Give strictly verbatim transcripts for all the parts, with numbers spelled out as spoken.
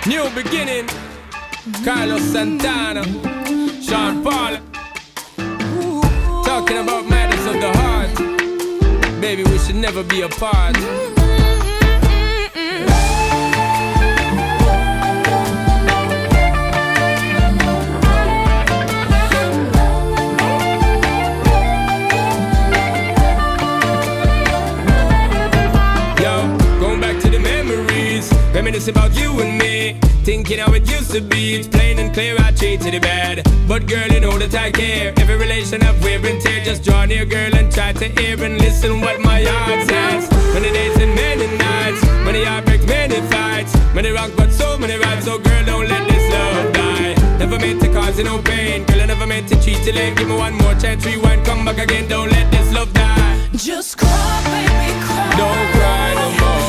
New beginning, Carlos Santana, Sean Paul. Talking about matters of the heart. Baby, we should never be apart. Reminisce about you and me, thinking how it used to be. It's plain and clear I treated it bad, but girl, you know that I care. Every relation I've wear and tear. Just draw near, girl, and try to hear and listen what my heart says. Many days and many nights, many heartbreaks, many fights, many wrongs but so many rights. So girl, don't let this love die. Never meant to cause you no pain, girl, I never meant to cheat you late. Give me one more chance, rewind, come back again. Don't let this love die. Just cry, baby, cry. Don't cry no more.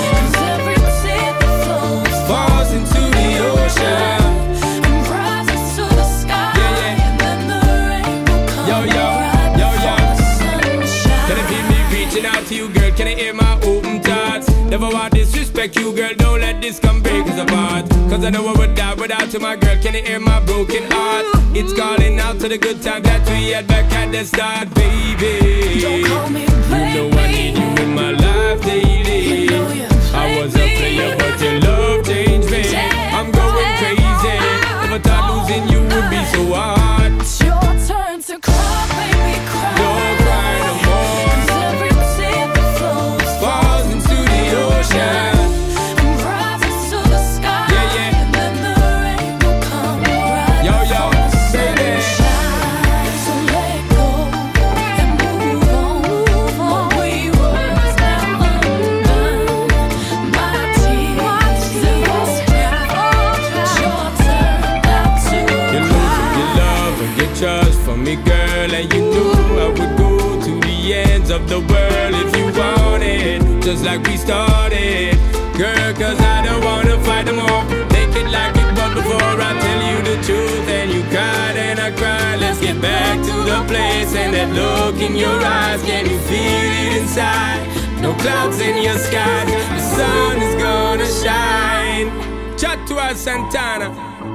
Falls into the ocean and rises to the sky. Yeah, yeah. And then the rain will come. Yo, yo, right yo, yo. The sunshine. Can I feel me reaching out to you, girl? Can I hear my open thoughts? Never want disrespect you, girl. Don't let this come break us apart. Cause I know I would die without you, my girl. Can you hear my broken heart? It's calling out to the good times that we had back at the start, baby. Don't call me baby. You know I need you in my life daily. You know you I was a player, but your love changed me. I'm going crazy. Never thought losing you would be so hard. It's your turn to cry, baby, cry. Don't cry no more. Cause every tear that flows Falls into the ocean and rises to the sky. Yeah, yeah. And then the rain will come right Yo, yo, before the baby. sunshine. So let go and move on, move on. What we were is now undone. My tears, they won't cry. It's your turn now to You lose cry. your love and your trust for me, girl. And you knew I would go to the ends of the world if you wanted, just like we started. Girl, cause I don't wanna fight no more. Take it like it was before. I tell you the truth and you cried and I cried. Let's get back to the place and that look in your eyes. Can you feel it inside? No clouds in your sky. The sun is gonna shine. Chat to us, Santana.